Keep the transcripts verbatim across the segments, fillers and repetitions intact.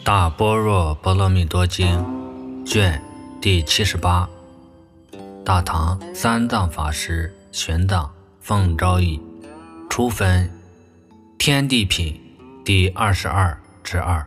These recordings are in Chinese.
大般若波罗蜜多经卷第七十八，大唐三藏法师玄奘奉诏译，初分天地品第二十二之二。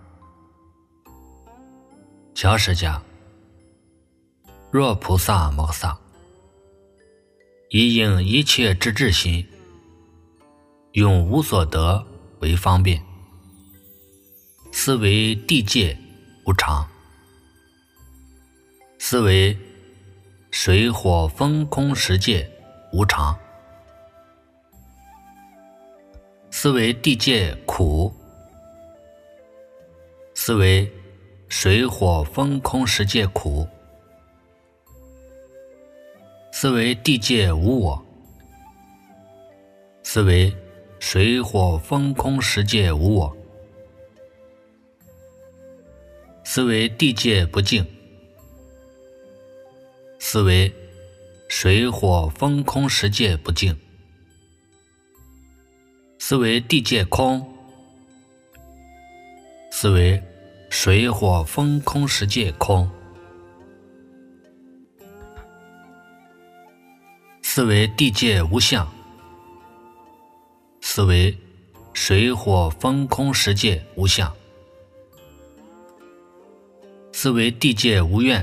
小史家，若菩萨摩萨，以应一切之智心，用无所得为方便，斯为地界无常，斯为水火风空十界无常，斯为地界苦，斯为水火风空十界苦，斯为地界无我，斯为水火风空十界无我，斯为地界不净，斯为水火风空十界不净，斯为地界空，斯为水火风空十界空，斯为地界无相，斯为水火风空十界无相，斯为地界无愿，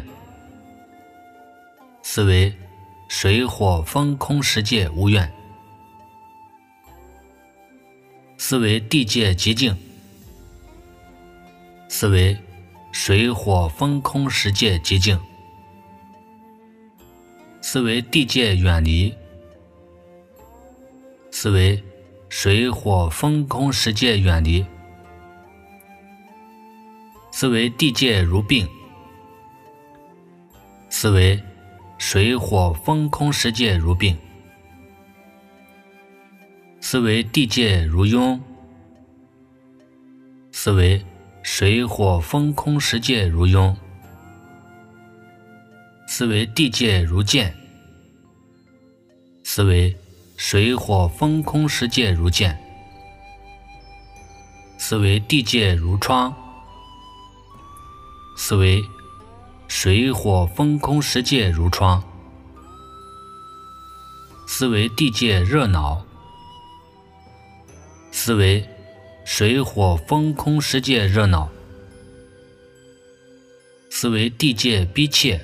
斯为水火风空十界无愿，斯为地界极静，斯为水火风空十界极静，斯为地界远离，斯为水火风空十界远离，斯为地界如病，斯为水火风空十界如病，斯为地界如庸，斯为水火风空十界如庸，斯为地界如剑，斯为水火风空十界如剑，斯为地界如窗，斯为水火风空十界如窗，斯为地界热恼，斯为水火风空十界热恼，斯为地界逼切，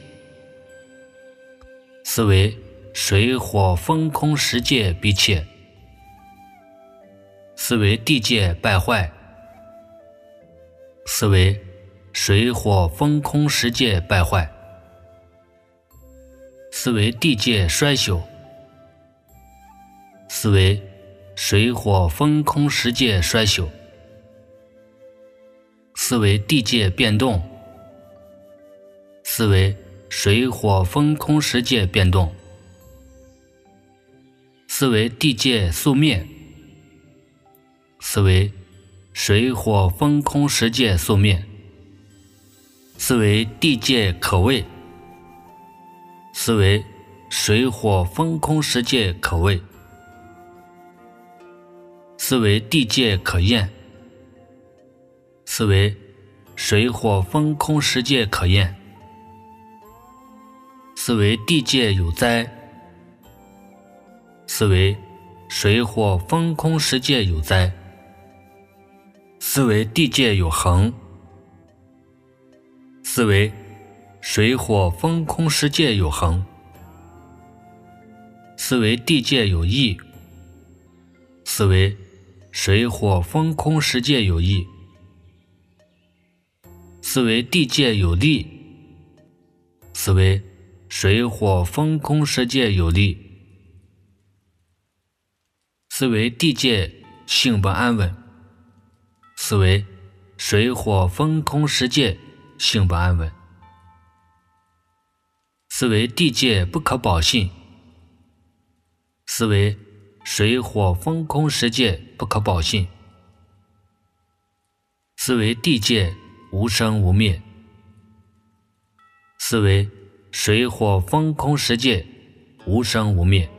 斯为水火风空十界逼切，斯为地界败坏，斯为水火风空十界败坏，斯为地界衰朽，斯为水火风空十界衰朽，斯为地界变动，斯为水火风空十界变动，斯为地界速灭，斯为水火风空十界速灭，斯为地界可畏，斯为水火风空十界可畏，斯为地界可厌，斯为水火风空十界可厌，斯为地界有灾，斯为水火风空十界有灾，斯为地界有恒，斯为水火风空十界有恒，斯为地界有义，斯为水火风空十界有义，斯为地界有力，斯为水火风空十界有力，斯为地界性不安稳，斯为水火风空十界性不安稳，斯为地界不可保信，斯为水火风空十界不可保信，斯为地界无生无灭，斯为水火风空十界无生无灭，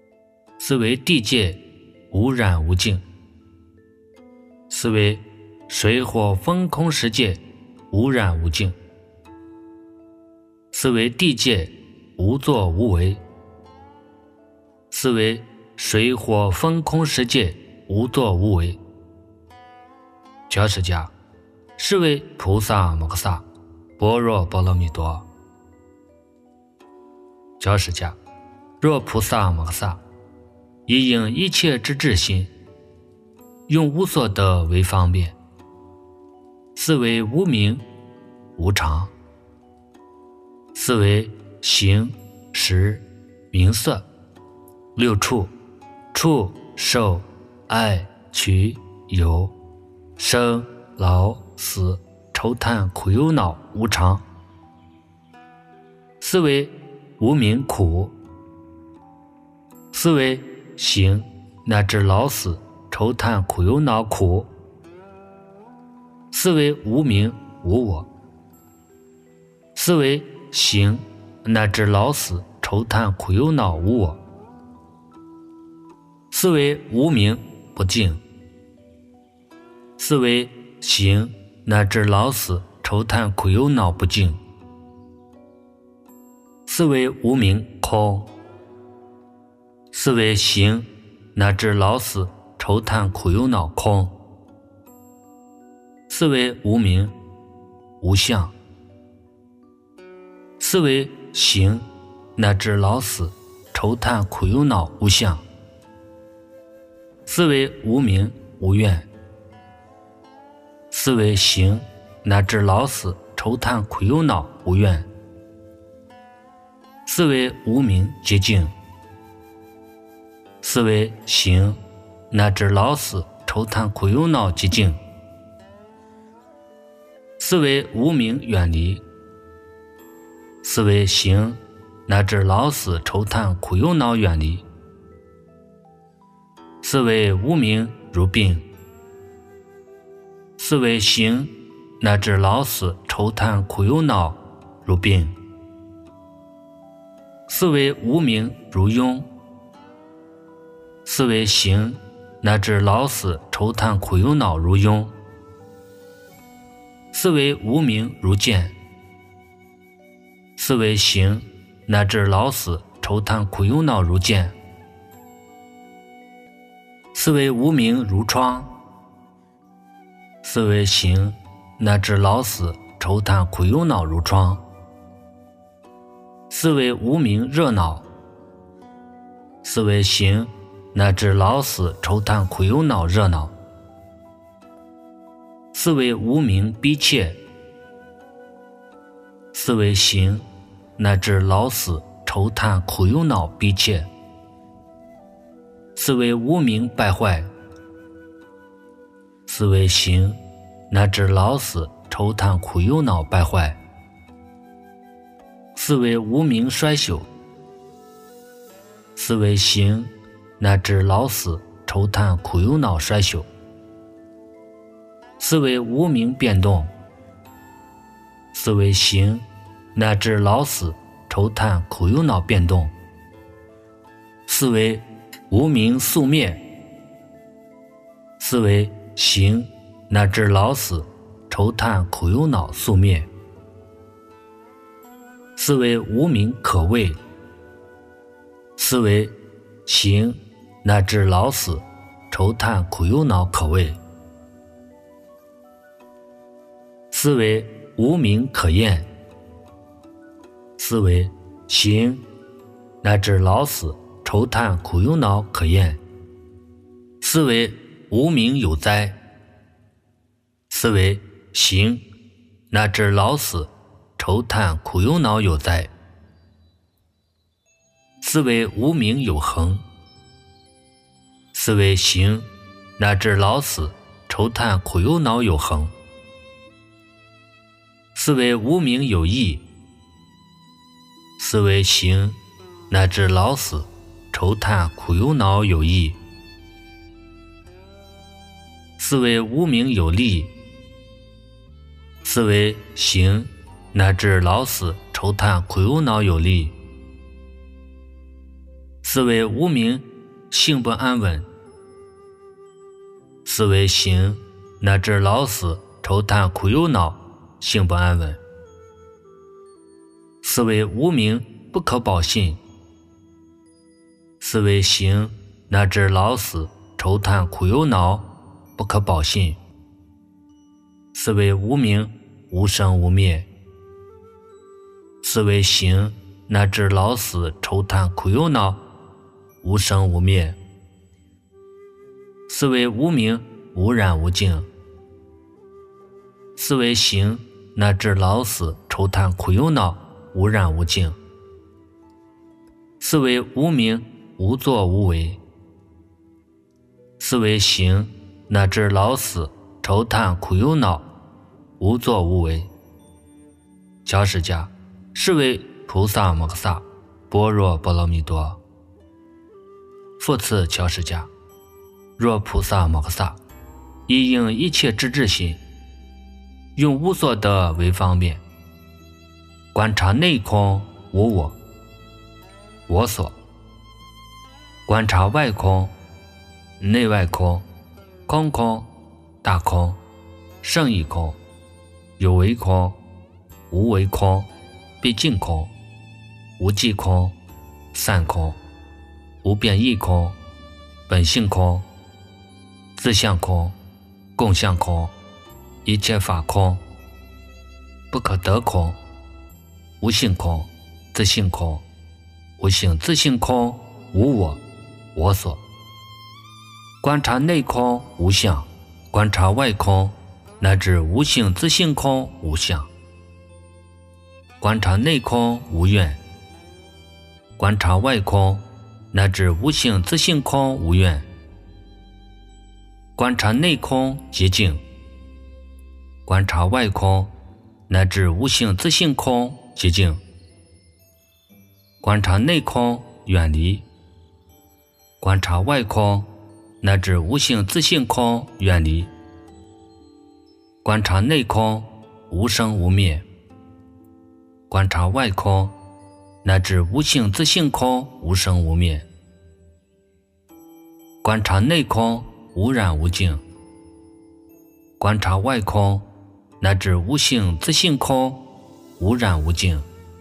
斯为地界无染无净，斯为水火风空十界无染无净，是为地界无作无为，是为水火风空十界无作无为。教释迦，是为菩萨摩诃萨般若波罗蜜多。教释迦，若菩萨摩诃萨以应一切之智心，用无所得为方便，是为无明无常，是为形识名色六处触受爱取有生老死愁叹苦忧恼无常，是为无明苦，是为行乃至老死愁叹苦忧恼苦，是为无明无我，是为行乃至老死愁叹苦忧恼无我，是为无明不净，是为行乃至老死愁叹苦忧恼不净，是为无明空，是为行乃至老死愁叹苦忧恼空，是为无明无相，是为行乃至老死愁叹苦忧恼无相，是为无明无愿，是为行乃至老死愁叹苦忧恼无愿，是为无明洁净，是为行乃至老死愁叹苦忧恼洁净，是为无明远离，是为行乃至老死愁叹苦忧恼远离，是为无明如病，是为行乃至老死愁叹苦忧恼如病，是为无明如庸，是为行乃至老死愁叹苦忧恼如庸，是为无明如见，是为行乃至老死愁叹苦忧恼如见，是为无明如疮，是为行乃至老死愁叹苦忧恼如疮，是为无明热恼，是为行乃至老死愁叹苦忧恼热恼，是为无明逼切，是为行乃至老死愁叹苦忧恼逼切，是为无明败坏，是为行乃至老死愁叹苦忧恼败坏，是为无明衰朽，是为行乃至老死愁叹苦忧恼衰朽，是为无明变动，是为行乃至老死愁叹苦忧恼变动，是为无明宿灭，是为行乃至老死愁叹苦忧恼宿灭，是为无明可畏，是为行乃至老死愁叹苦忧恼可畏，是为无明可厌，是为行乃至老死愁叹苦忧恼可厌，是为无明有灾，是为行乃至老死愁叹苦忧恼有灾，是为无明有恒，是为行乃至老死愁叹苦忧恼有恒，是为无明有义，是为行乃至老死愁叹苦忧恼有益，是为无明有利，是为行乃至老死愁叹苦忧恼有利，是为无明性不安稳，是为行乃至老死愁叹苦忧恼，心不安稳，是为无明不可保信；是为行乃至老死愁叹苦忧恼，不可保信；是为无明无生无灭；是为行乃至老死愁叹苦忧恼，无生无灭；是为无明无染无净；是为行乃至老死愁叹苦忧恼，无染无净；是为无明无作无为；是为行乃至老死愁叹苦忧恼，无作无为。教释迦，是为菩萨摩诃萨般若波罗蜜多。复次教释迦，若菩萨摩诃萨以应一切之智心，用无所得为方便，观察内空无我我所，观察外空内外空，空空大空，胜义空，有为空无为空，毕竟空，无记空，散空，无变异空，本性空，自相空，共相空，一切法空，不可得空，无性空，自性空，无性自性空，无我我所。观察内空无相，观察外空乃至无性自性空无相。观察内空无愿，观察外空乃至无性自性空无愿。观察内空极静，观察外空乃至无性自性空极静。观察内空远离，观察外空乃至无性自性空远离。观察内空无生无灭，观察外空乃至无性自性空无生无灭。观察内空无染无净，观察外空乃至无性自性空无染无净。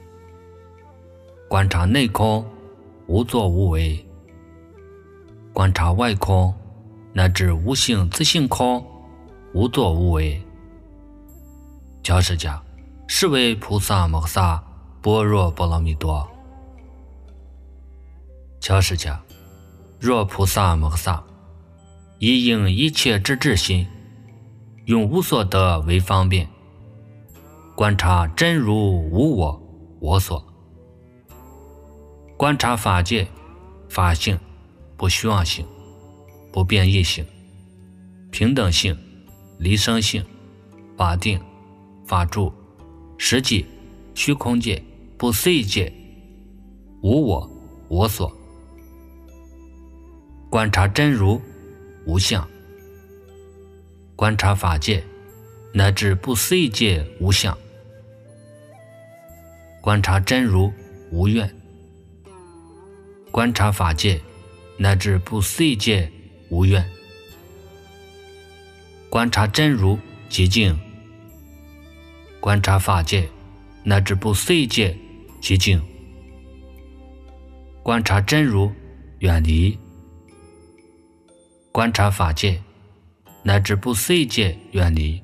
观察内空无作无为，观察外空乃至无性自性空无作无为。教释迦，是为菩萨摩诃萨般若波罗蜜多。教释迦，若菩萨摩诃萨以应一切之智心，用无所得为方便，观察真如无我我所，观察法界法性不虚妄性，不变异性，平等性，离生性，法定法住，实际虚空界不思议界，无我我所。观察真如无相，观察法界乃至不思议界无相，观察真如无愿，观察法界乃至不思议界无愿，观察真如极静，观察法界乃至不思议界极静，观察真如远离，观察法界乃至不思议界远离，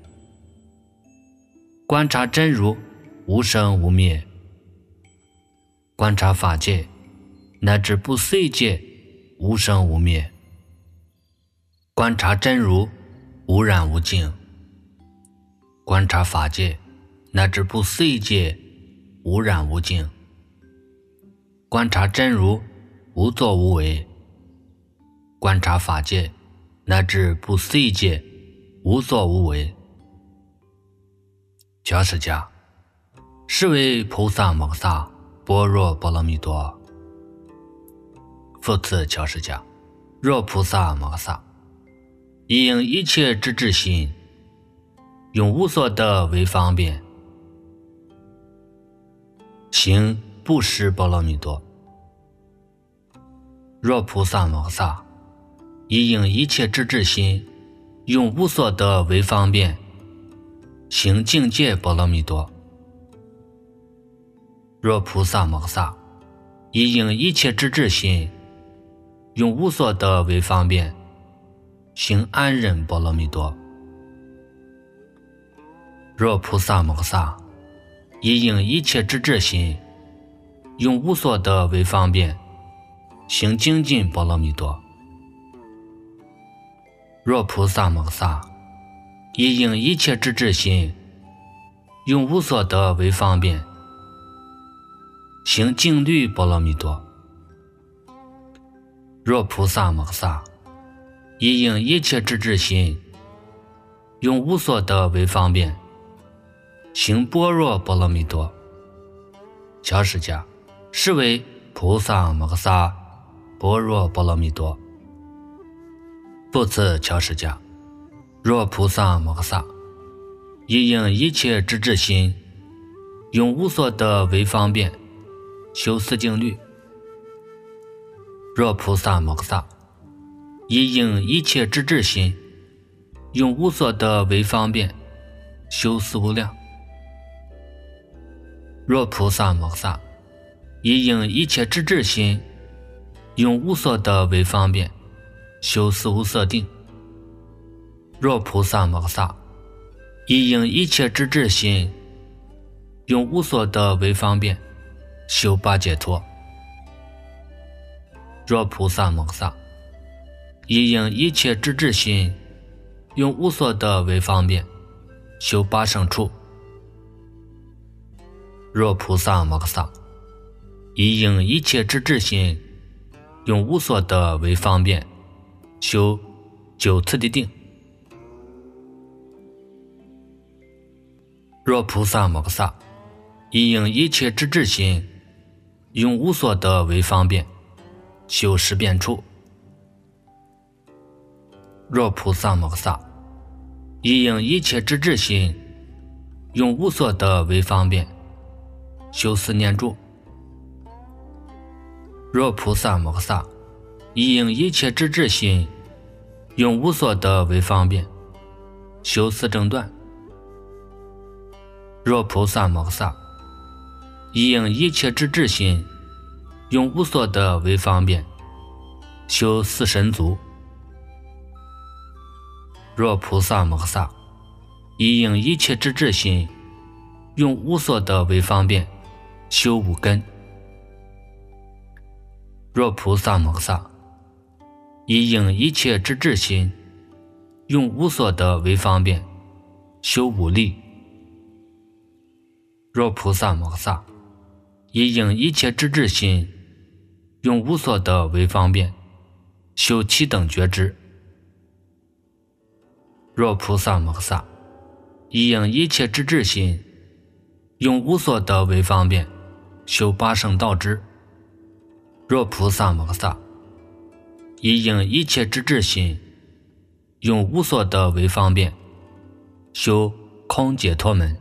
观察真如无生无灭，观察法界乃至不思议界无生无灭，观察真如无染无净，观察法界乃至不思议界无染无净，观察真如无作无为，观察法界乃至不思议界无作无为。教释迦，是为菩萨摩诃萨般若波罗蜜多。复次教释迦，若菩萨摩诃萨以应一切之智心，用无所得为方便，行布施波罗蜜多。若菩萨摩诃萨以应一切之智心， 用无所得为方便，行境界波罗蜜多。若菩萨摩诃萨以应一切之智心，用无所得为方便，行安忍波罗蜜多。若菩萨摩诃萨以应一切之智心，用无所得为方便，行精进波罗蜜多。若菩萨摩诃萨以应一切之智心，用无所得为方便，行静虑波罗蜜多。若菩萨摩诃萨以应一切之智心，用无所得为方便，行般若波罗蜜多。乔释迦，是为菩萨摩诃萨般若波罗蜜多。复次，乔释迦，若菩萨摩诃萨以应一切之智心，用无所得为方便，修四静虑。若菩萨摩诃萨以应一切之智心，用无所得为方便，修四无量。若菩萨摩诃萨以应一切之智心，用无所得为方便，修四无色定。若菩萨摩诃萨以应一切之智心，用无所得为方便，修八解脱。若菩萨摩诃萨以应一切之智心，用无所得为方便，修八圣处。若菩萨摩诃萨以应一切之智心，用无所得为方便，修九次第定。若菩萨摩诃萨以应一切之智心，用无所得为方便，修十遍处。若菩萨摩诃萨以应一切之智心，用无所得为方便，修四念住。若菩萨摩诃萨以应一切之智心，用无所得为方便，修四正断。若菩萨摩诃萨以应一切之智心，用无所得为方便，修四神足。若菩萨摩诃萨以应一切之智心，用无所得为方便，修五根。若菩萨摩诃萨以应一切之智心，用无所得为方便，修五力。若菩萨摩诃萨以应一切之智心，用无所得为方便，修七等觉支。若菩萨摩诃萨以应一切之智心，用无所得为方便，修八圣道支。若菩萨摩诃萨以应一切之智心，用无所得为方便，修空解脱门。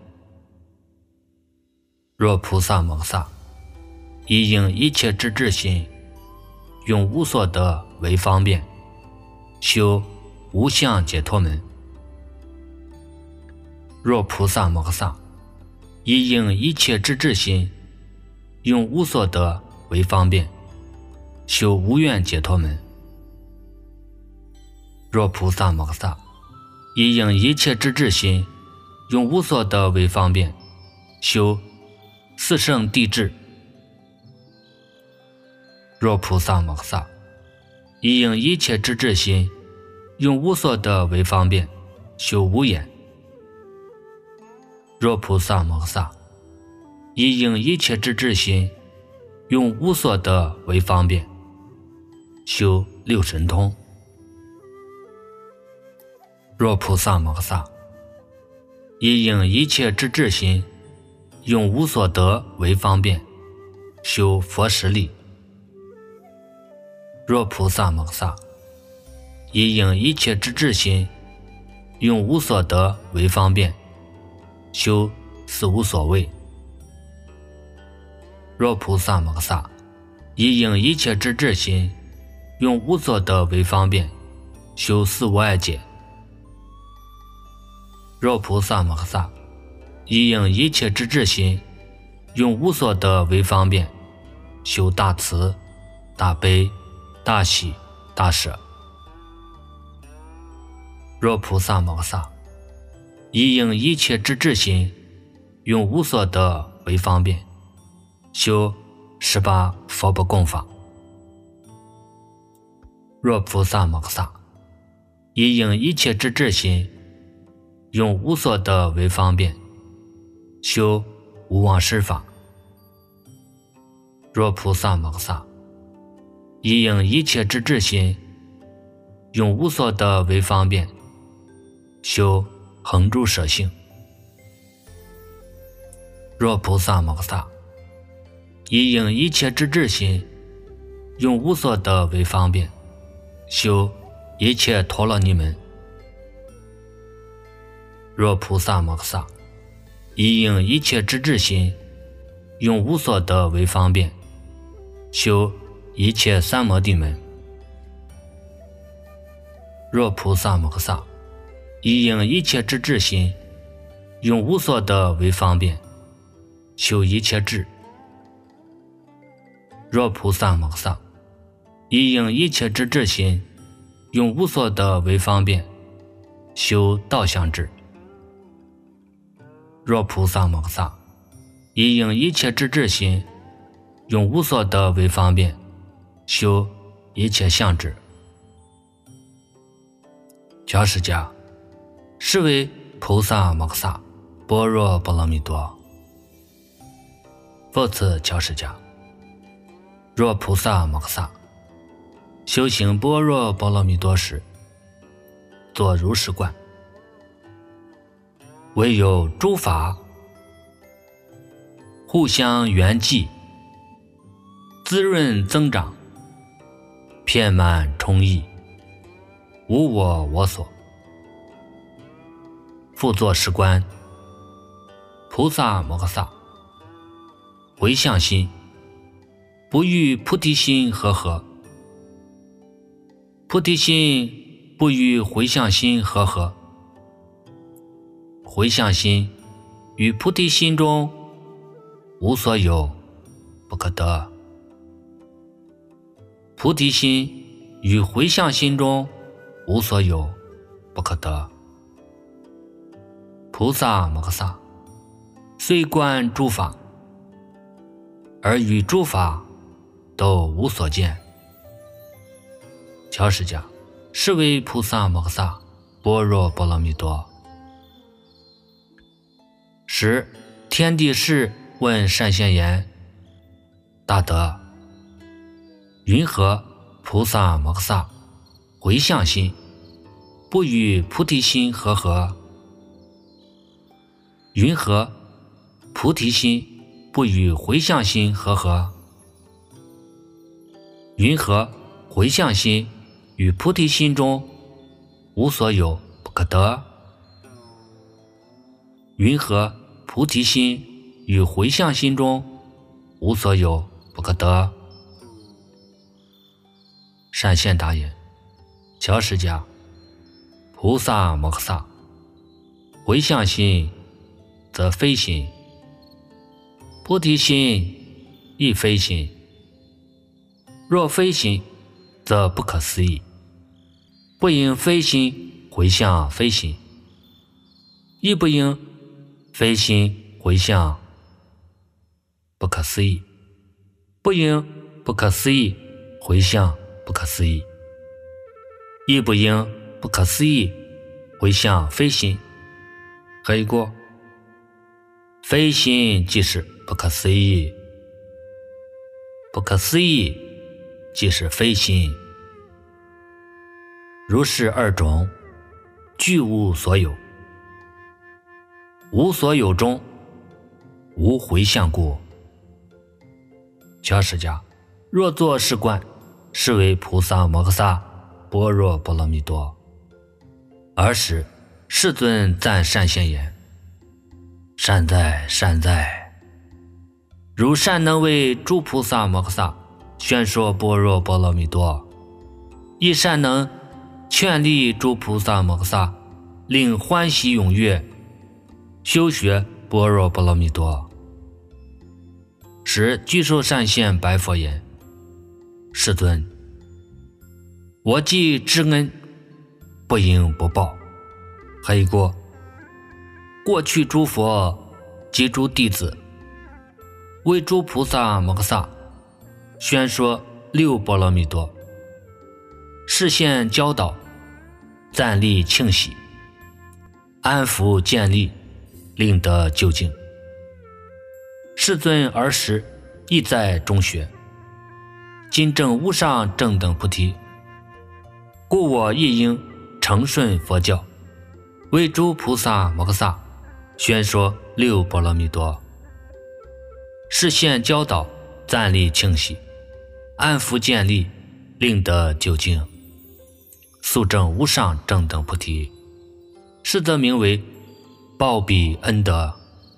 若菩萨摩诃萨以应一切之智心，用无所得为方便，修无相解脱门。若菩萨摩诃萨以应一切之智心，用无所得为方便，修无愿解脱门。若菩萨摩诃萨以应一切之智心，用无所得为方便，修四圣谛智。若菩萨摩诃萨以应一切之智心，用无所得为方便，修无眼。若菩萨摩诃萨以应一切之智心，用无所得为方便，修六神通。若菩萨摩诃萨以应一切之智心，用无所得为方便，修佛十力。若菩萨摩诃萨以应一切之智心，用无所得为方便，修四无所谓。若菩萨摩诃萨以应一切之智心，用无所得为方便，修四无碍解。 若菩萨摩诃萨以应一切之智心，用无所得为方便，修大慈、大悲、大喜、大舍。若菩萨摩诃萨以应一切之智心，用无所得为方便，修十八佛不共法。若菩萨摩诃萨以应一切之智心，用无所得为方便，修无忘施法。若菩萨摩诃萨以应一切之智心，用无所得为方便，修恒住舍性。若菩萨摩诃萨以应一切之智心，用无所得为方便，修一切陀罗尼门。若菩萨摩诃萨以应一切之智心，用无所得为方便，修一切三摩地门。若菩萨摩诃萨以应一切之智心，用无所得为方便，修一切智。若菩萨摩诃萨以应一切之智心，用无所得为方便，修道相智。若菩萨摩诃萨以应一切之智心，用无所得为方便，修一切相智。迦尸迦，是为菩萨摩诃萨般若波罗蜜多。复次迦尸迦，若菩萨摩诃萨修行般若波罗蜜多时，作如是观：唯有诸法互相缘际，滋润增长，遍满充溢，无我我所。复作是观：菩萨摩诃萨回向心不与菩提心和合，菩提心不与回向心和合，回向心与菩提心中无所有，不可得。菩提心与回向心中无所有，不可得。菩萨摩诃萨虽观诸法，而与诸法都无所见。迦尸迦，是为菩萨摩诃萨般若波罗蜜多。时天帝释问善现言：大德，云何菩萨摩诃萨回向心不与菩提心和合？云何菩提心不与回向心和合？云何回向心与菩提心中无所有，不可得？云何菩提心与回向心中无所有，不可得？善现答言：迦尸迦，菩萨摩诃萨回向心则非心，菩提心亦非心。若非心，则不可思议，不应非心回向非心，亦不应非心回向不可思议，不应不可思议回向不可思议，亦不应不可思议回向非心。何以故？非心即是不可思议，不可思议即是非心。如是二种，俱无所有。无所有中，无回向故。迦尸迦，若作是观，是为菩萨摩诃萨般若波罗蜜多。尔时世尊赞善现言：善哉善哉，如善能为诸菩萨摩诃萨宣说般若波罗蜜多，亦善能劝励诸菩萨摩诃萨，令欢喜踊跃修学般若波罗蜜多。时巨兽善现白佛言：世尊，我既知恩，不应不报。还一过，过去诸佛及诸弟子为诸菩萨摩诃萨宣说六波罗蜜多，示现教导，赞励庆喜，安抚建立，令得究竟。世尊儿时亦在中学，今证无上正等菩提，故我亦应承顺佛教，为诸菩萨摩诃萨宣说六波罗蜜多，示现教导，赞励庆喜，安抚建立，令得究竟，速证无上正等菩提，是则名为报彼恩德。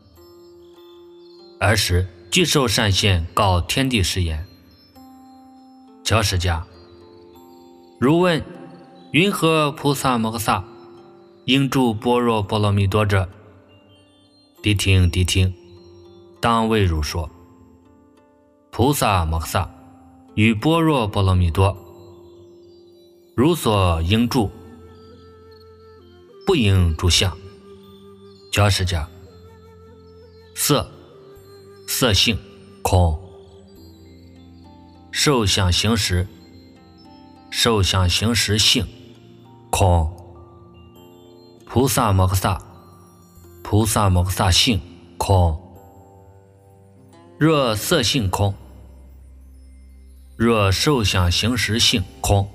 儿时具受善现告天地誓言：乔释迦，如问云何菩萨摩诃萨应住般若波罗蜜多者？谛听谛听，当为汝说。菩萨摩诃萨于般若波罗蜜多，如所应住，不应住相。乔释迦，色色性空，受想行识受想行识性空，菩萨摩诃萨菩萨摩诃萨性空。若色性空，若受想行识性空，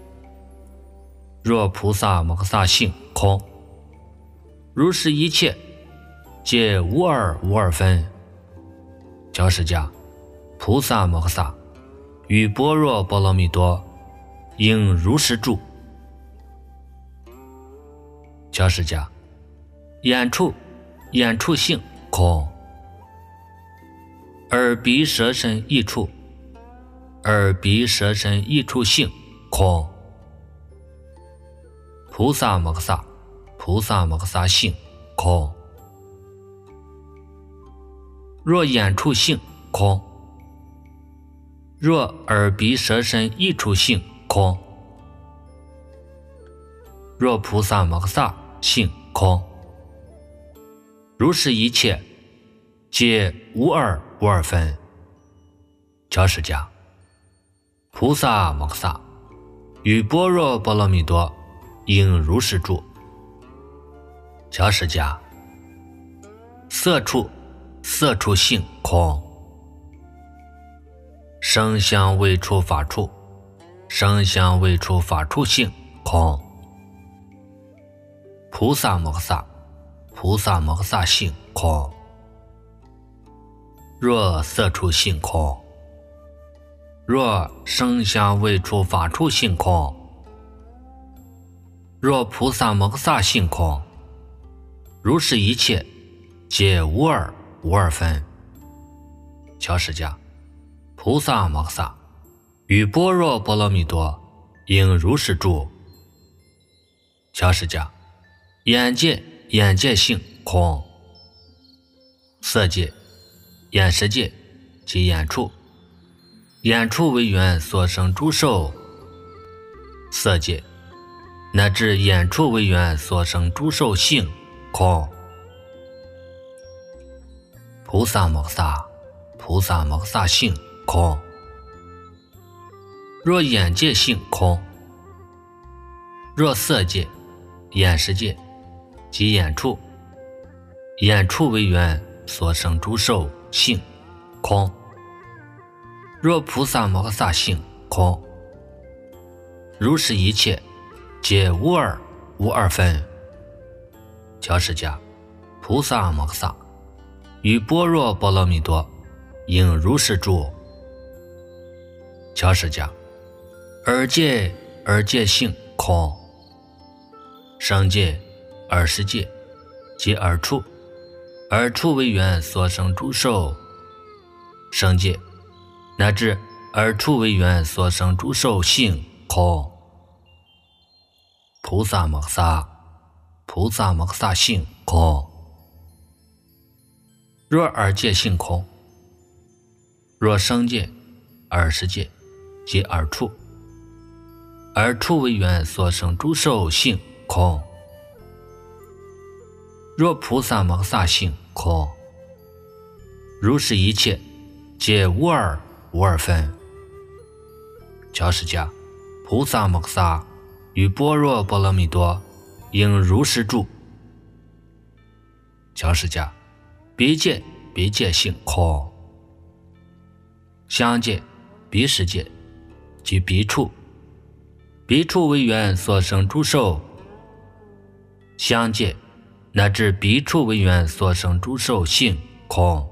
若菩萨摩诃萨性空，如是一切皆无二无二分。乔释迦，菩萨摩诃萨于般若波罗蜜多应如实住。乔释迦，眼处眼处性空，耳鼻舌身意处耳鼻舌身意处性空，菩萨摩诃萨菩萨摩诃萨性空。若眼处性空，若耳鼻舌身意处性空，若菩萨摩诃萨性空，如是一切皆无二无二分。乔释迦，菩萨摩诃萨于般若波罗蜜多应如是住。乔释迦，色处色处性空，声香味触法处声香味触法处性空，菩萨摩诃萨菩萨摩诃萨性空。若色处性空，若声香味触法处性空，若菩萨摩诃萨性空，如是一切皆无二无二分。乔释迦，菩萨摩诃萨于般若波罗蜜多应如是住。乔释迦，眼界眼界性空，色界眼识界及眼处眼处为缘所生诸受，色界乃至眼处为缘所生诸受性空。菩萨摩诃萨菩萨摩诃萨性空。若眼界性空，若色界眼识界及眼处眼处为缘所生诸受性空，若菩萨摩诃萨性空，如是一切皆无二无二分。乔释迦，菩萨摩诃萨于般若波罗蜜多应如是住。乔释迦，耳界耳界性空，声界耳识界及耳处耳处为缘所生诸受，声界乃至耳处为缘所生诸受性空。菩萨摩诃萨菩萨摩诃萨性空。 若二界性空，若生界、二世界即二处，二处为缘所生诸受性空。若菩萨摩萨性空，如是一切皆无二无二分。教释迦，菩萨摩萨与般若波罗蜜多应如是住。教释迦，别界别界性空，相界彼世界即彼处，彼处为缘所生诸受，相界乃至彼处为缘所生诸受性空。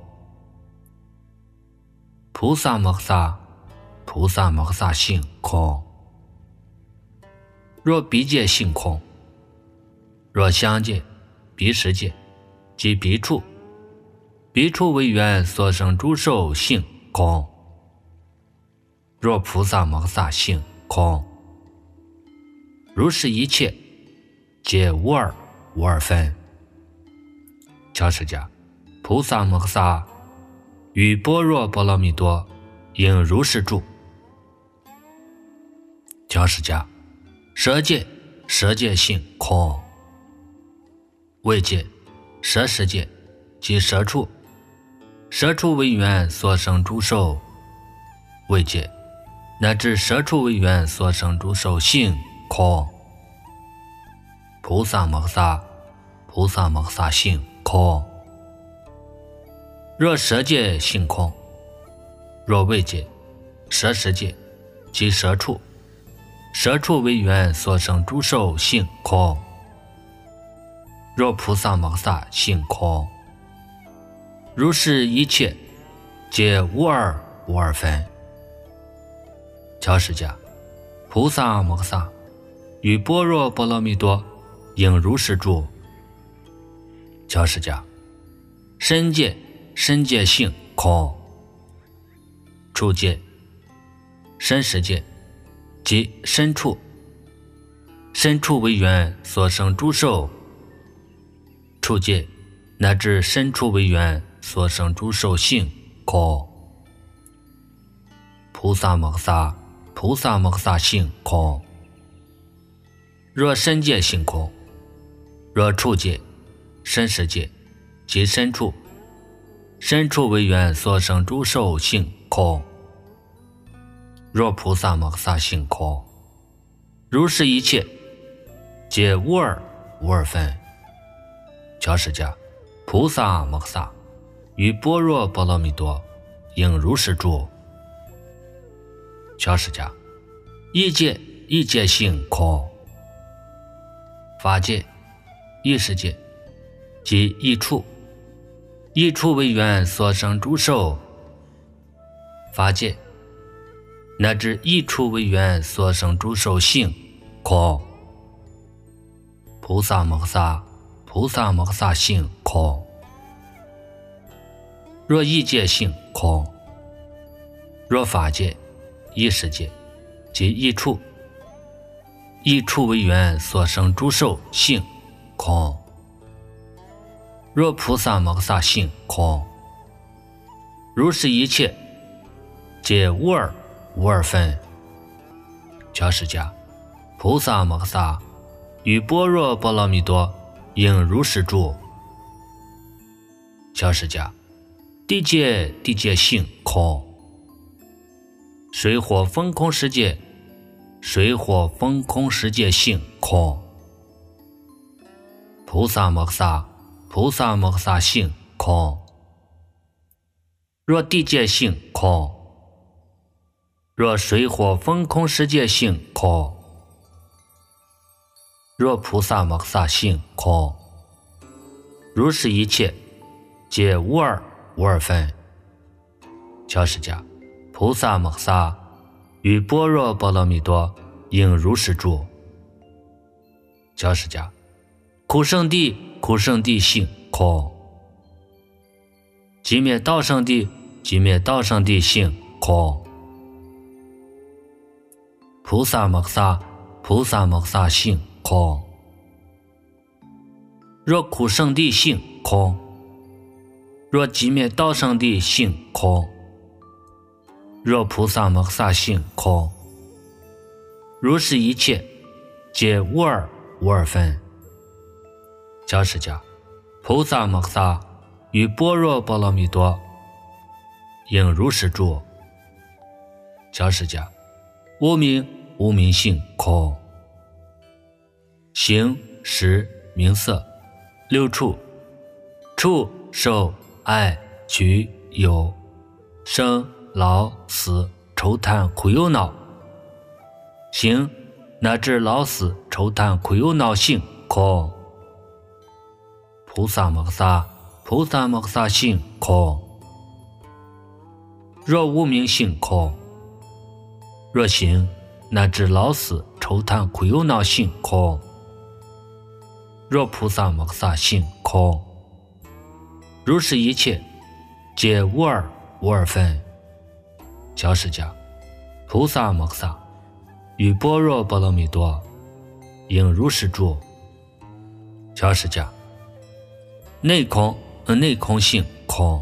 菩萨摩萨菩萨摩萨性空。若彼界性空，若相界彼世界即彼处，彼处为缘所生诸受性空。若菩萨摩萨性空，如是一切皆无二无二分。教释迦，菩萨摩萨与般若波罗蜜多应如是住。教释迦，舍界舍界性空，位界舍世界即舍处，舍处为缘所生诸受，位界乃至舍处为缘所生诸受性空。菩萨摩萨菩萨摩萨性空。若舍界性空，若位界舍世界即舍处，舍处为缘所生诸受性空。若菩萨摩萨性空，如是一切皆无二无二分。教释迦，菩萨摩萨与般若波罗蜜多应如是住。教释迦，身界身界性空，处界身世界即身处，身处为缘所生诸受，处界乃至身处为缘所生诸受性空。菩萨摩萨菩萨摩萨性空。若身界性空，若处界身世界即身处，身处为缘所生诸受性空。若菩萨摩萨性空，如是一切皆无二无二分。教释迦，菩萨摩萨与般若波罗蜜多应如是住。教释迦，异界异界性空，法界异世界即异处，异处为缘所生诸受，法界乃至异处为缘所生诸受性空。菩萨摩萨菩萨摩萨性空。若异界性空，若法界异世界即异处，异处为缘所生诸受性空。若菩萨摩萨性空，如是一切皆无二无二分。教释迦，菩萨摩萨与般若波罗蜜多应如是住。教释迦，地界地界性空，水火风空世界水火风空世界性空。菩萨摩萨菩萨摩萨性空。若地界性空，若水火风空世界性空，若菩萨摩萨性空，如是一切皆无二无二分。教释迦，菩萨摩萨与般若波罗蜜多应如是住。教释迦，苦圣地苦圣地性空，寂灭道圣地寂灭道圣地性空。菩萨摩萨菩萨摩萨性空。若苦圣地性空， 若寂灭道生的性空，若菩萨摩萨性空，如是一切皆无二无二分。教释家菩萨摩萨与般若波罗蜜多应如是住。教释家无名无明性空，形识名色六处，触受爱取有生老死愁贪苦忧恼，行乃至老死愁贪苦忧恼性空。菩萨摩萨菩萨摩萨性空。若无明性空，若行乃至老死愁贪苦忧恼性空。若菩萨摩萨性空，如是一切皆无二无二分。教释家菩萨摩萨与般若波罗蜜多应如是住。教释家内空内空性空，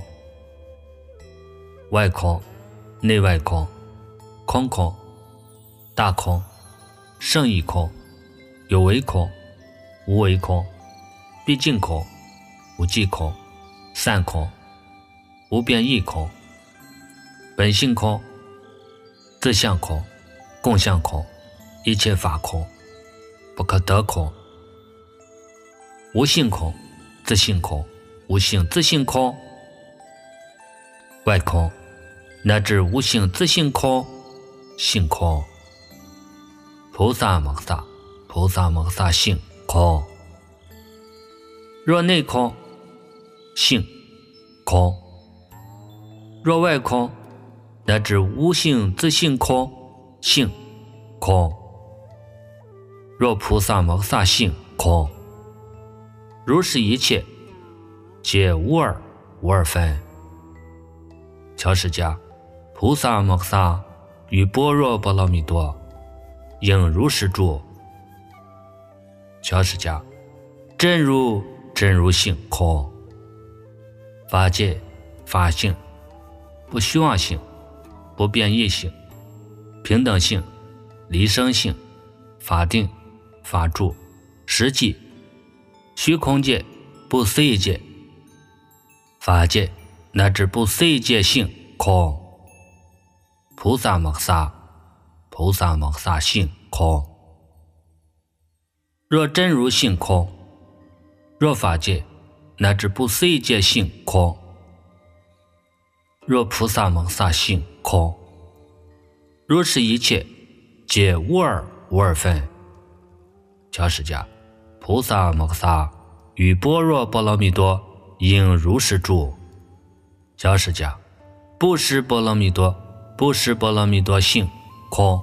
外空内外空，空空大空胜义空，有为空无为空，毕竟空无际空，散空无变异空，本性空自相空共相空，一切法空不可得空，无性空自性空无性自性空，外空乃至无性自性空性空。菩萨摩萨菩萨摩萨性空。若内空性空，若外空乃至无性自性空性空。若菩萨摩萨性空，如是一切皆无二无二分。教释家菩萨摩萨与般若波罗蜜多应如是住。教释家真如真如性空，法界法性不虚妄性不变异性平等性离生性法定法住实际虚空界不思议界法界乃至不思议界性空。菩萨摩萨菩萨摩萨性空。若真如性空，若法界乃至不思议界性空，若菩萨摩萨性空，如是一切皆无二无二分。教释家菩萨摩萨与般若波罗蜜多应如是住。教释家布施波罗蜜多布施波罗蜜多性空。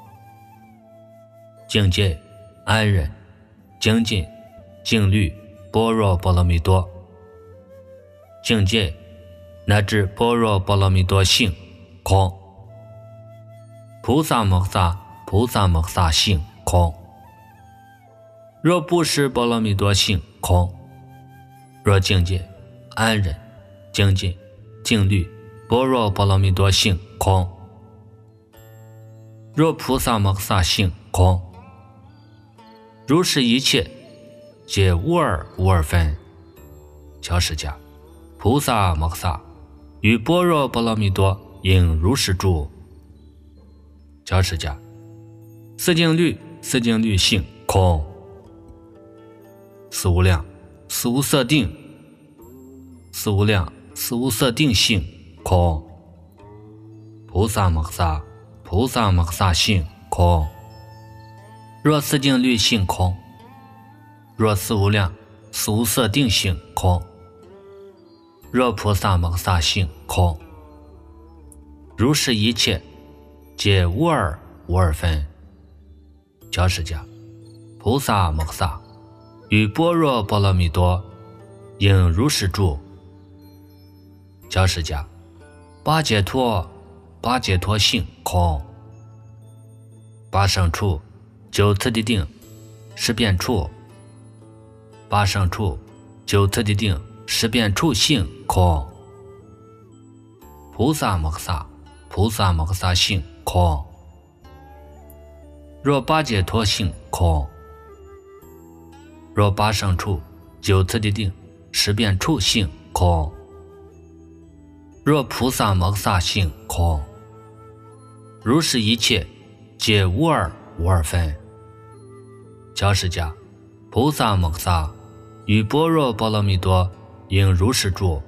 境界安忍精进静虑般若波罗蜜多，境界乃至般若波罗蜜多性空。菩萨摩萨菩萨摩萨性空。若布施波罗蜜多性空，若境界安忍精进静虑般若波罗蜜多性空。若菩萨摩萨性空，如是一切皆无二无二分。教释家菩萨摩萨与般若波罗蜜多应如是住。教释家四境律四境律性空。四无量四无色定四无量四无色定性空。菩萨摩萨菩萨摩萨性空。若四境律性空，若四无量四无色定性空，若菩萨摩萨性空，如是一切皆无二无二分。教释家菩萨摩萨与般若波罗蜜多应如是住。教释家八解脱八解脱性空。八胜处九次第定十变处八胜处九次第定十变处性空。 菩萨摩诃萨，菩萨摩诃萨性空。若八解脱性空。若八胜处、九次第定、十遍处性空。若菩萨摩诃萨性空。如是一切皆无二无二分。教释迦，菩萨摩诃萨与般若波罗蜜多应如是住。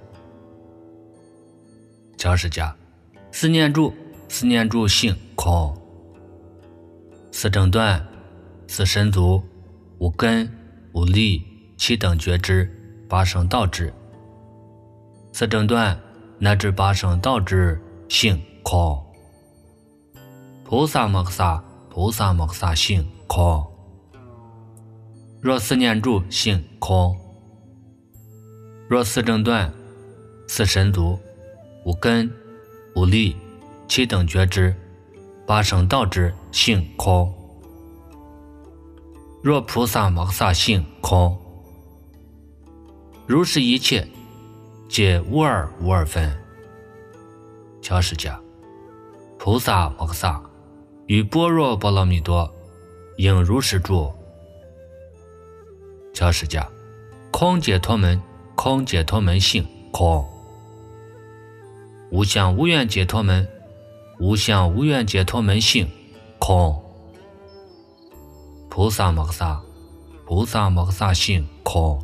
教释迦，四念住，四念住性空。四正断，四身足，五根，五力，七等觉知，八圣道智。四正断乃至八圣道智性空。菩萨摩诃萨，菩萨摩诃萨性空。若四念住性空。若四正断，四身足，五根，五力，七等觉知，八圣道智性空。若菩萨摩诃萨性空。如是一切皆无二无二分。教释迦，菩萨摩诃萨与般若波罗蜜多应如是住。教释迦，空解脱门，空解脱门性空。无相无愿解脱门，无相无愿解脱门性空。菩萨摩诃萨，菩萨摩诃萨性空。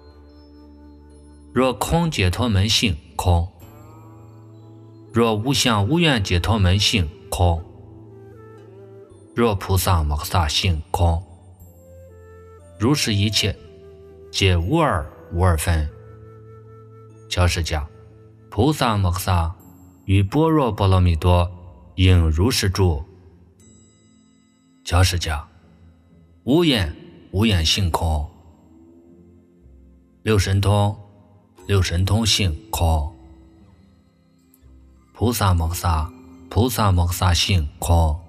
若空解脱门性空。若无相无愿解脱门性空。若菩萨摩诃萨性空。如是一切皆无二无二分。教释迦，菩萨摩诃萨与般若波罗蜜多应如是住。教释迦，无眼无眼性空。六神通，六神通性空。菩萨摩诃萨，菩萨摩诃萨性空。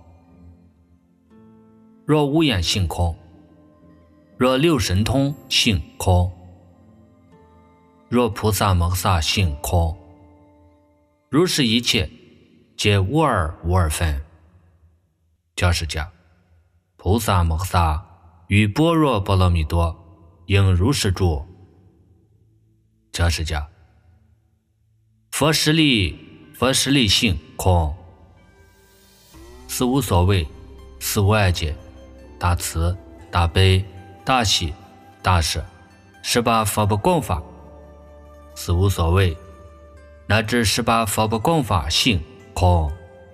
若无眼性空。若六神通性空。若菩萨摩诃萨性空。如是一切皆无二无二分。教释迦，菩萨摩诃萨与般若波罗蜜多应如是住。教释迦，佛实力，佛实力性空。四无所谓，四无碍解，大慈，大悲，大喜，大舍，十八佛不共法。四无所谓，乃至十八佛不共法性空。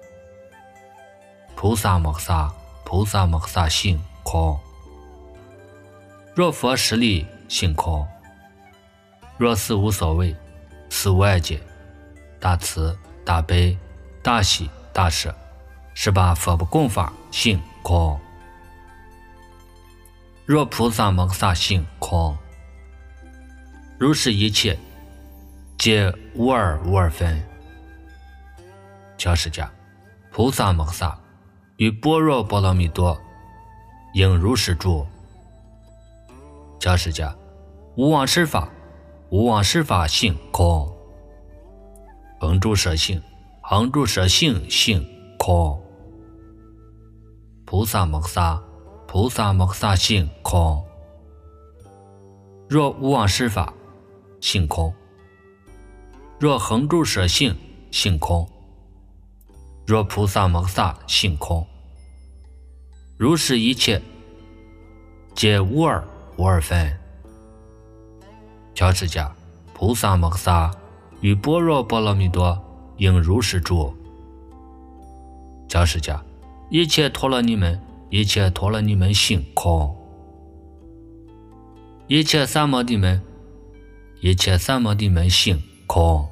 菩萨摩诃萨，菩萨摩诃萨性空。若佛实力性空。若四无所谓，四无碍解，大慈，大悲，大喜，大舍，十八佛不共法性空。若菩萨摩诃萨性空。如是一切皆无二无二分。教释迦，菩萨摩诃萨与般若波罗蜜多应如是住。教释迦，无妄施法，无妄施法性空。恒住舍性，恒住舍性性空。菩萨摩诃萨，菩萨摩诃萨性空。若无妄施法性空。若恒住舍性性空。若菩萨摩诃萨性空。如是一切皆无二无二分。教释迦，菩萨摩诃萨与般若波罗蜜多应如是住。教释迦，一切陀罗尼门，一切陀罗尼门性空。一切三摩地门，一切三摩地门性空。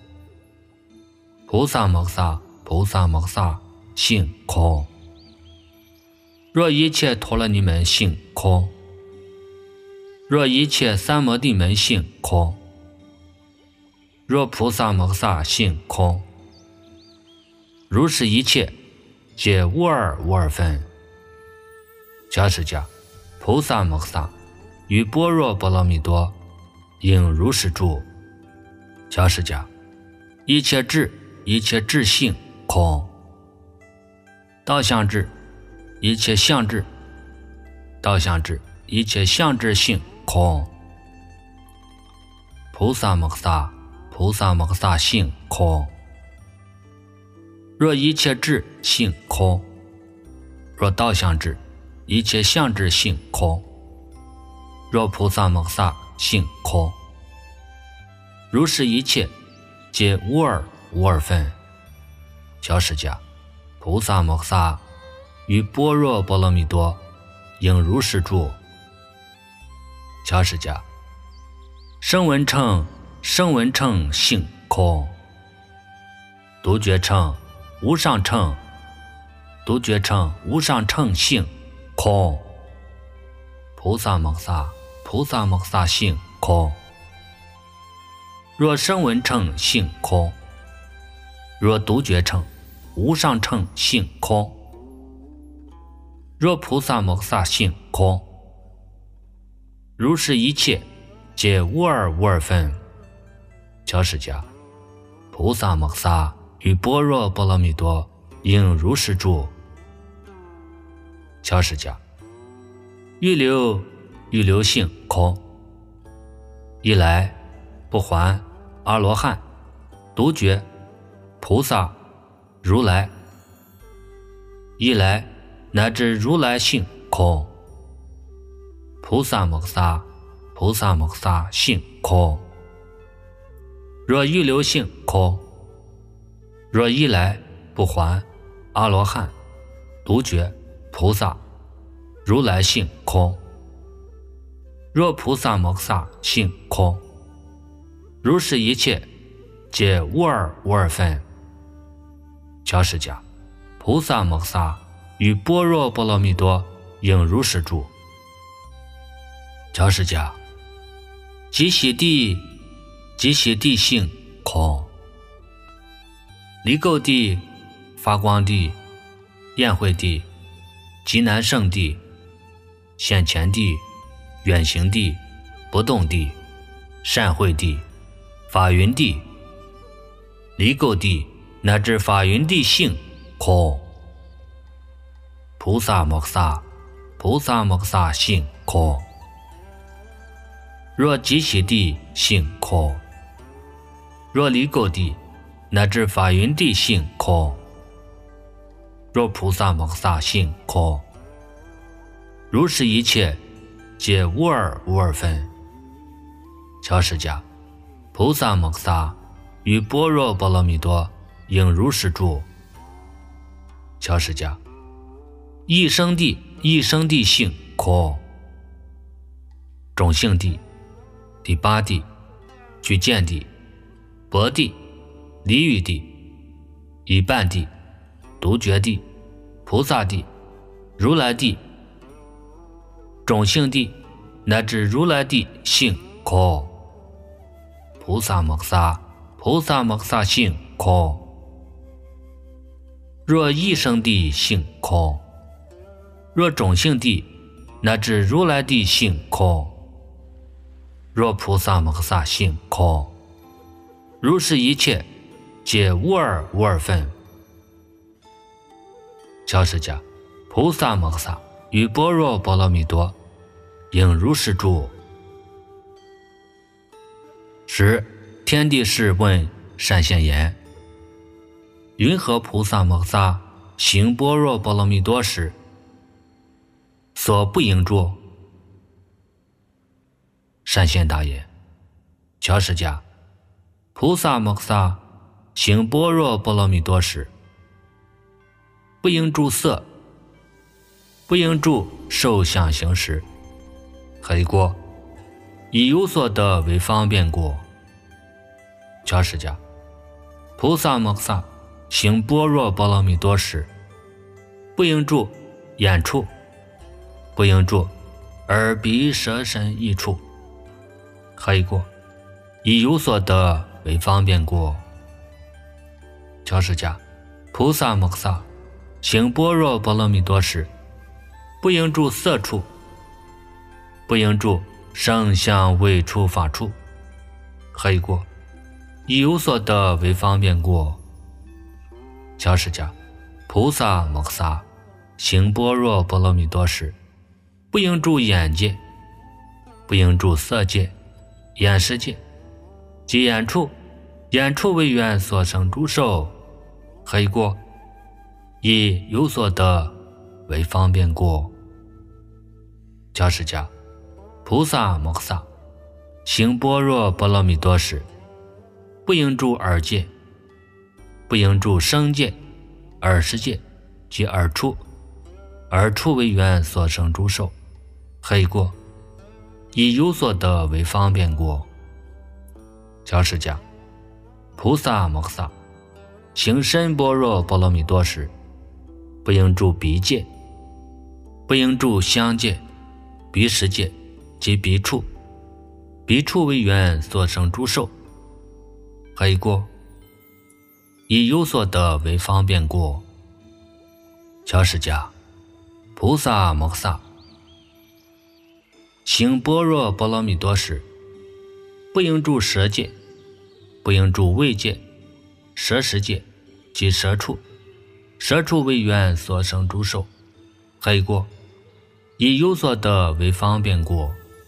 菩萨摩诃萨，菩萨摩诃萨性空。若一切陀罗尼门性空。若一切三摩地门性空。若菩萨摩诃萨性空。如是一切皆无二无二分。教释迦，菩萨摩诃萨与般若波罗蜜多应如是住。教释迦，一切智， 一切智性空。道相智一切相智，道相智一切相智性空。菩萨摩诃萨菩萨摩诃萨性空。若一切智性空，若道相智一切相智性空，若菩萨摩诃萨性空，如是一切皆无二无二分。小释迦菩萨摩诃萨于般若波罗蜜多应如是住。小释迦声闻乘声闻乘性空，独觉乘无上乘独觉乘无上乘性空。菩萨摩诃萨菩萨摩诃萨性空。若声闻乘性空，若独觉乘无上乘性空，若菩萨摩诃萨性空，如是一切皆无二无二分。小释迦菩萨摩诃萨于般若波罗蜜多应如是住。小释迦欲流欲流性空，一来不还阿罗汉独觉菩萨如来，一来乃至如来性空。菩萨摩诃萨菩萨摩诃萨性空。若欲流性空，若一来不还阿罗汉独觉菩萨如来性空，若菩萨摩诃萨性空，如是一切皆无二无二分。小释迦菩萨摩诃萨于般若波罗蜜多应如是住。小释迦极喜地极喜地性空，离垢地发光地焰慧地极难胜地现前地远行地不动地善慧地法云地离垢地乃至法云地性空。菩萨摩诃萨菩萨摩诃萨性空。若极喜地性空，若离垢地乃至法云地性空，若菩萨摩诃萨性空，如是一切皆无二无二分。小释迦菩萨摩诃萨于般若波罗蜜多应如是住。小释迦一生地一生地性空，种性地第八地具见地薄地离欲地一半地独觉地菩萨地如来地种性地乃至如来地性空。菩萨摩诃萨菩萨摩诃萨性空。若一生地性空，若种性地乃至如来地性空，若菩萨摩诃萨性空，如是一切皆无二无二分。小释迦菩萨摩诃萨于般若波罗蜜多应如是住。时天帝释问善现言：云何菩萨摩诃萨行般若波罗蜜多时所不应住？善现答言：小释迦菩萨摩诃萨行般若波罗蜜多时，不应住色，不应住受想行识。何以故？以有所得为方便故。小释迦菩萨摩诃萨行般若波罗蜜多时，不应住眼处，不应住耳鼻舌身意处。何以故？以有所得为方便故。小释迦菩萨摩诃萨行般若波罗蜜多时，不应住色处，不应住声香味触法处。何以故？以有所得为方便故。 教释迦菩萨摩诃萨行般若波罗蜜多时，不应住眼界，不应住色界、眼识界及眼处，眼处为缘所生诸受，黑过，以有所得为方便故。教释迦菩萨摩诃萨行般若波罗蜜多时，不应住耳界，不应住声界、耳识界及耳处，耳处为缘所生诸受，黑过，以有所得为方便故。教释迦菩萨摩诃萨行深般若波罗蜜多时，不应住鼻界，不应住香界、鼻识界及鼻处，鼻处为缘所生诸受，黑过，以有所得为方便故。教释迦菩萨摩诃萨行般若波罗蜜多时，不应住舌界，不应住味界、舌识界及舌处，舌处为缘所生诸受，黑过，以有所得为方便故。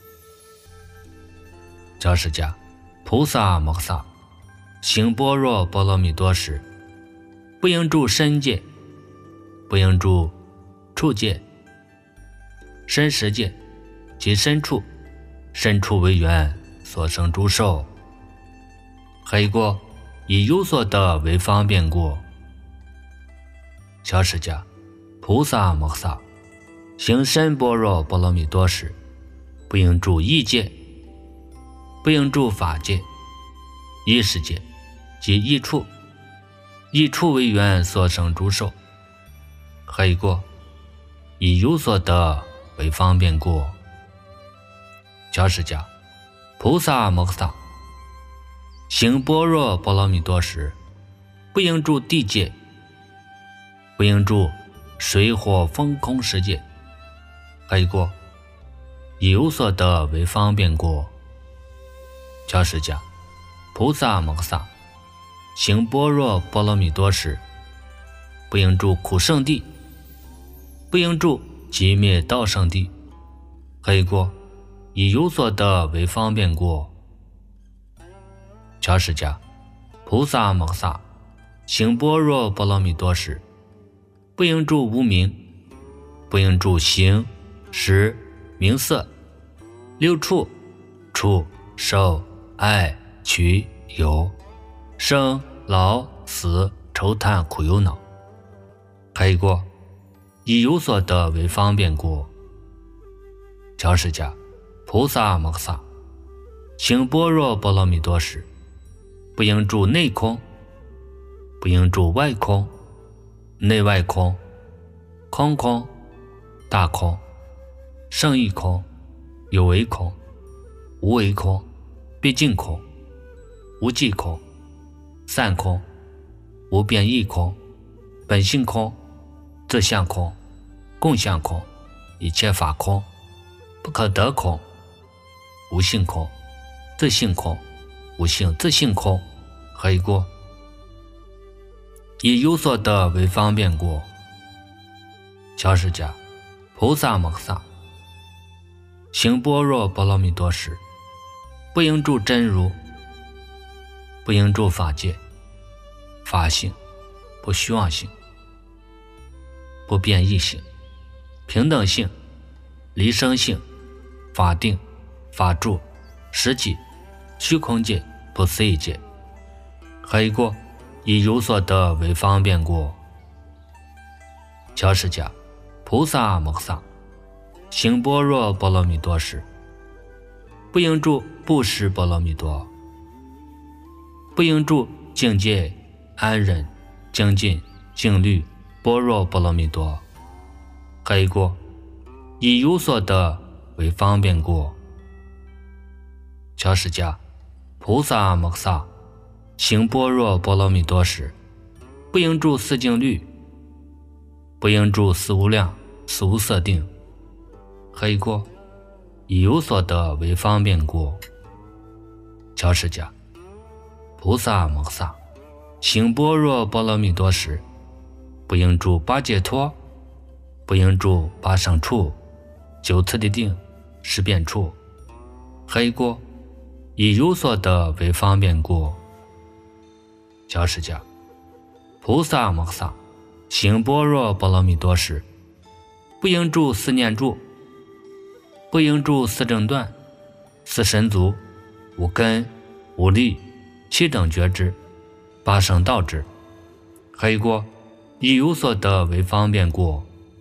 教释迦菩萨摩诃萨行般若波罗蜜多时，不应住身界，不应住处界、身识界及身处，身处为缘所生诸受，黑过，以有所得为方便故。教释迦菩萨摩诃萨行深般若波罗蜜多时，不应住意界，不应住法界、意识界及意处，意处为缘所生诸受，黑过，以有所得为方便故。教释迦菩萨摩诃萨行般若波罗蜜多时，不应住地界，不应住水火风空世界，黑过，以有所得为方便故。教释迦菩萨摩诃萨行般若波罗蜜多时，不应住苦圣地，不应住寂灭道圣地，黑过，以有所得为方便故。教释迦菩萨摩诃萨行般若波罗蜜多时，不应住无明，不应住形、识、名色、六处、触、受、爱、取、有、生、老、死、愁叹苦忧恼，黑过，以有所得为方便故。教释迦菩萨摩诃萨行般若波罗蜜多时，不应住内空，不应住外空、内外空、空空、大空、胜义空、有为空、无为空、毕竟空、无际空、散空、无变异空、本性空、自相空、共相空、一切法空、不可得空、无性空、自性空、无性自性空，黑过，以有所得为方便故。教释迦菩萨摩诃萨行般若波罗蜜多时，不应住真如，不应住法界、法性、不虚妄性、不变异性、平等性、离生性、法定、法住、实际、虚空界、不思议界，黑过，以有所得为方便故。教释迦菩萨摩诃萨行般若波罗蜜多时，不应住布施波罗蜜多，不应住境界、安忍、精进、静虑、般若波罗蜜多，黑过，以有所得为方便故。教释迦菩萨摩诃萨行般若波罗蜜多时，不应住四境律，不应住四无量、四无色定，黑过，以有所得为方便故。教释迦菩萨摩诃萨行般若波罗蜜多时， 不应住八解脱，不应住八生处，九次第定，十遍处。还有一个以有所得为方便故。教释迦菩萨摩诃萨行般若波罗蜜多时，不应住四念住，不应住四正断，四神足，五根，五力，七等觉知，八圣道智。还有一个以有所得为方便故。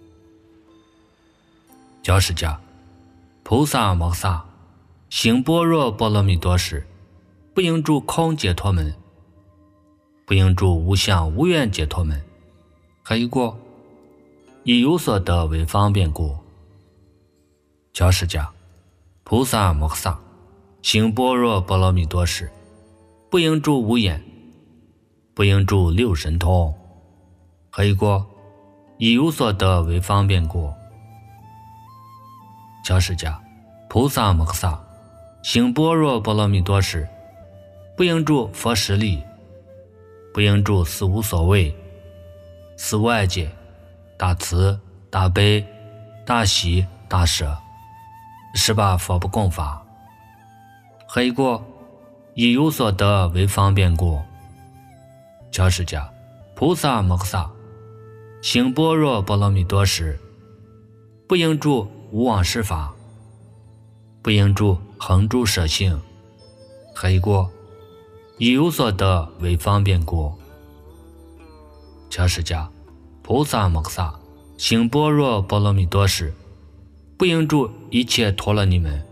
教释迦菩萨摩诃萨行般若波罗蜜多时，不应住空解脱门，不应住无相无愿解脱门。还有一个以有所得为方便故。教释迦菩萨摩诃萨行般若波罗蜜多时，不应住无眼，不应住六神通。还有一个以有所得为方便故。教释迦菩萨摩诃萨行般若波罗蜜多时，不应住佛实力，不应住四无所谓，四无碍界，大慈大悲大喜大舍，十八佛不共法。还有一个以有所得为方便故。教释迦菩萨摩诃萨行般若波罗蜜多时，不应住无往事法，不应住恒住舍性。还有一个以有所得为方便故。教释迦菩萨摩诃萨行般若波罗蜜多时，不应住一切陀罗尼门，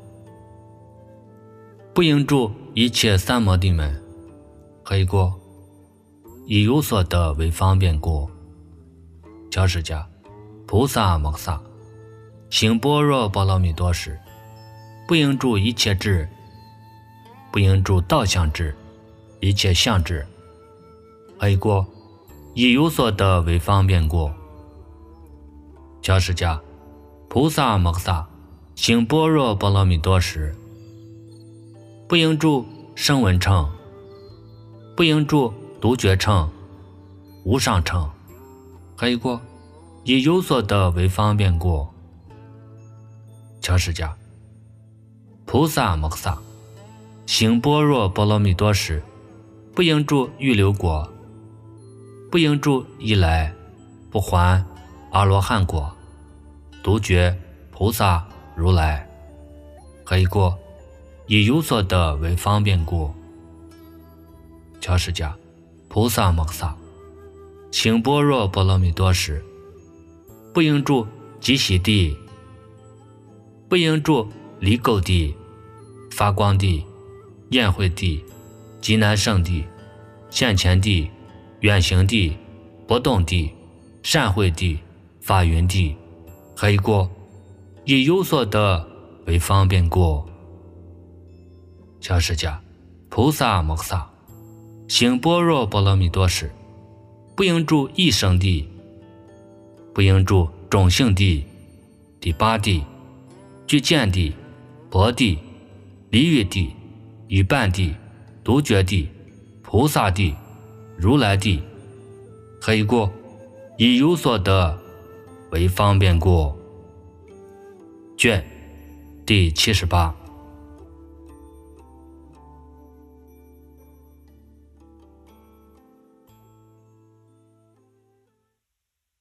不应住一切三摩地门。还有一个以有所得为方便故。教释迦菩萨摩诃萨行般若波罗蜜多时，不应住一切智，不应住道相智，一切相智。还有一个以有所得为方便故。教释迦菩萨摩诃萨行般若波罗蜜多时，不应住声闻乘，不应住独觉乘，无上乘。还有一个以有所得为方便故。教释迦菩萨摩诃萨行般若波罗蜜多时，不应住预流果，不应住一来不还阿罗汉果，独觉菩萨如来。还有一个以有所得为方便故。教释迦菩萨摩诃萨行般若波罗蜜多时，不应住极喜地，不应住离垢地，发光地，宴会地，极难胜地，现前地，远行地，不动地，善会地，法云地。还有一个以有所得为方便故。教释迦菩萨摩诃萨行般若波罗蜜多时，不应住异生地，不应住种性地，第八地，具见地，薄地，离欲地，与伴地，独觉地，菩萨地，如来地。还有一个以有所得为方便故。卷第七十八。